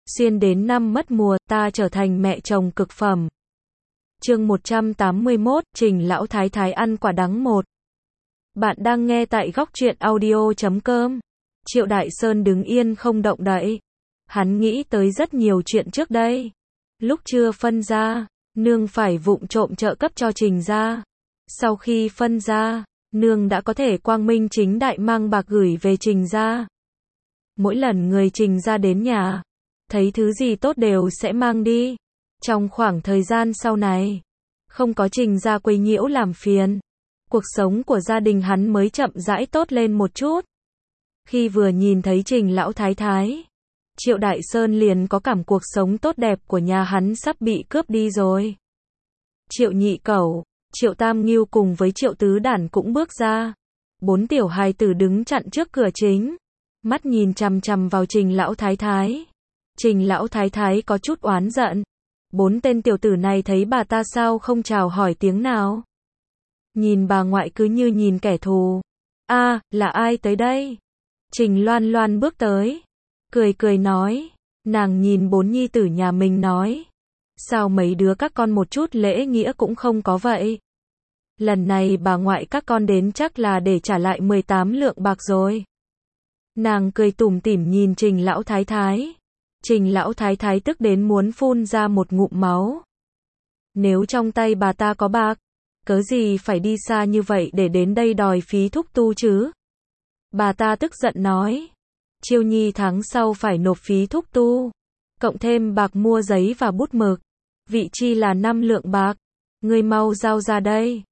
Xuyên đến năm mất mùa, ta trở thành mẹ chồng cực phẩm. Chương 181, Trình lão thái thái ăn quả đắng 1. Bạn đang nghe tại góc truyện audio.com. Triệu Đại Sơn đứng yên không động đậy. Hắn nghĩ tới rất nhiều chuyện trước đây. Lúc chưa phân ra, nương phải vụng trộm trợ cấp cho Trình gia. Sau khi phân ra, nương đã có thể quang minh chính đại mang bạc gửi về Trình gia. Mỗi lần người Trình gia đến nhà, thấy thứ gì tốt đều sẽ mang đi. Trong khoảng thời gian sau này, không có Trình gia quấy nhiễu làm phiền, cuộc sống của gia đình hắn mới chậm rãi tốt lên một chút. Khi vừa nhìn thấy Trình lão thái thái, Triệu Đại Sơn liền có cảm cuộc sống tốt đẹp của nhà hắn sắp bị cướp đi rồi. Triệu Nhị Cẩu, Triệu Tam Ngưu cùng với Triệu Tứ Đản cũng bước ra. 4 tiểu hài tử đứng chặn trước cửa chính, mắt nhìn chằm chằm vào Trình lão thái thái. Trình lão thái thái có chút oán giận. 4 tên tiểu tử này thấy bà ta sao không chào hỏi tiếng nào. Nhìn bà ngoại cứ như nhìn kẻ thù. Là ai tới đây? Trình Loan Loan bước tới, cười cười nói. Nàng nhìn 4 nhi tử nhà mình nói. Sao mấy đứa các con một chút lễ nghĩa cũng không có vậy? Lần này bà ngoại các con đến chắc là để trả lại 18 lượng bạc rồi. Nàng cười tủm tỉm nhìn Trình lão thái thái. Trình lão thái thái tức đến muốn phun ra một ngụm máu. Nếu trong tay bà ta có bạc, cớ gì phải đi xa như vậy để đến đây đòi phí thúc tu chứ? Bà ta tức giận nói. Chiêu Nhi tháng sau phải nộp phí thúc tu, cộng thêm bạc mua giấy và bút mực. Vị chi là 5 lượng bạc. Ngươi mau giao ra đây.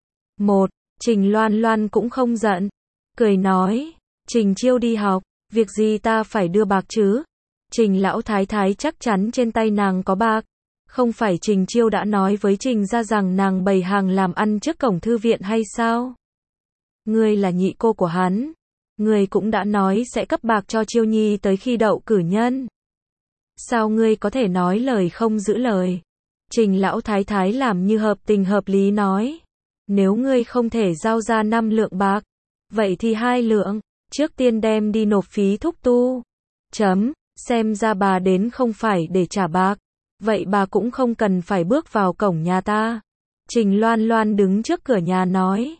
Trình Loan Loan cũng không giận, cười nói. Trình Chiêu đi học, việc gì ta phải đưa bạc chứ? Trình lão thái thái chắc chắn trên tay nàng có bạc. Không phải Trình Chiêu đã nói với Trình gia rằng nàng bày hàng làm ăn trước cổng thư viện hay sao? Ngươi là nhị cô của hắn, ngươi cũng đã nói sẽ cấp bạc cho Chiêu Nhi tới khi đậu cử nhân. Sao ngươi có thể nói lời không giữ lời? Trình lão thái thái làm như hợp tình hợp lý nói. Nếu ngươi không thể giao ra 5 lượng bạc, vậy thì 2 lượng, trước tiên đem đi nộp phí thúc tu. Xem ra bà đến không phải để trả bạc, vậy bà cũng không cần phải bước vào cổng nhà ta. Trình Loan Loan đứng trước cửa nhà nói.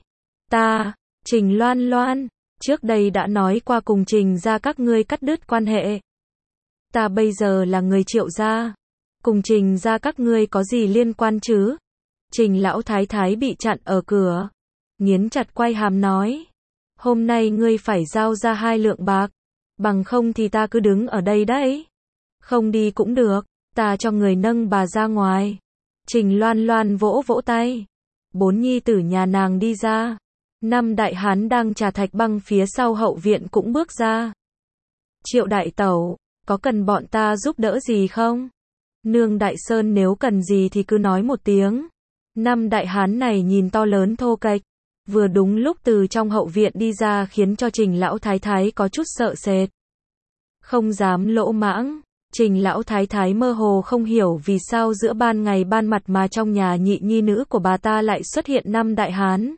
Trình Loan Loan, trước đây đã nói qua cùng Trình gia các ngươi cắt đứt quan hệ. Ta bây giờ là người Triệu gia, cùng Trình gia các ngươi có gì liên quan chứ? Trình lão thái thái bị chặn ở cửa, nghiến chặt quai hàm nói. Hôm nay ngươi phải giao ra 2 lượng bạc, bằng không thì ta cứ đứng ở đây đấy. Không đi cũng được, ta cho người nâng bà ra ngoài. Trình Loan Loan vỗ vỗ tay. 4 nhi tử nhà nàng đi ra. 5 đại hán đang trà thạch băng phía sau hậu viện cũng bước ra. Triệu đại tẩu, có cần bọn ta giúp đỡ gì không? Nương Đại Sơn nếu cần gì thì cứ nói một tiếng. 5 đại hán này nhìn to lớn thô kệch, vừa đúng lúc từ trong hậu viện đi ra khiến cho Trình lão thái thái có chút sợ sệt. Không dám lỗ mãng, Trình lão thái thái mơ hồ không hiểu vì sao giữa ban ngày ban mặt mà trong nhà nhị nhi nữ của bà ta lại xuất hiện 5 đại hán.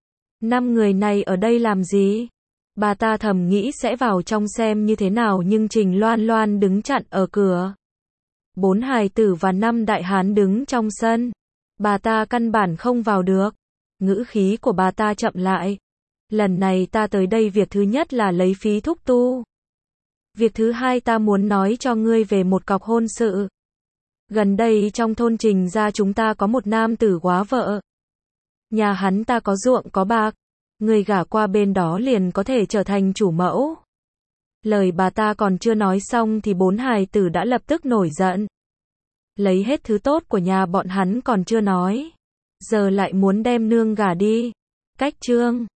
5 người này ở đây làm gì? Bà ta thầm nghĩ sẽ vào trong xem như thế nào nhưng Trình Loan Loan đứng chặn ở cửa. 4 hài tử và 5 đại hán đứng trong sân. Bà ta căn bản không vào được. Ngữ khí của bà ta chậm lại. Lần này ta tới đây việc thứ nhất là lấy phí thúc tu. Việc thứ hai ta muốn nói cho ngươi về một cọc hôn sự. Gần đây trong thôn Trình gia chúng ta có một nam tử góa vợ. Nhà hắn ta có ruộng có bạc. Người gả qua bên đó liền có thể trở thành chủ mẫu. Lời bà ta còn chưa nói xong thì 4 hài tử đã lập tức nổi giận. Lấy hết thứ tốt của nhà bọn hắn còn chưa nói, giờ lại muốn đem nương gả đi. Cách trương,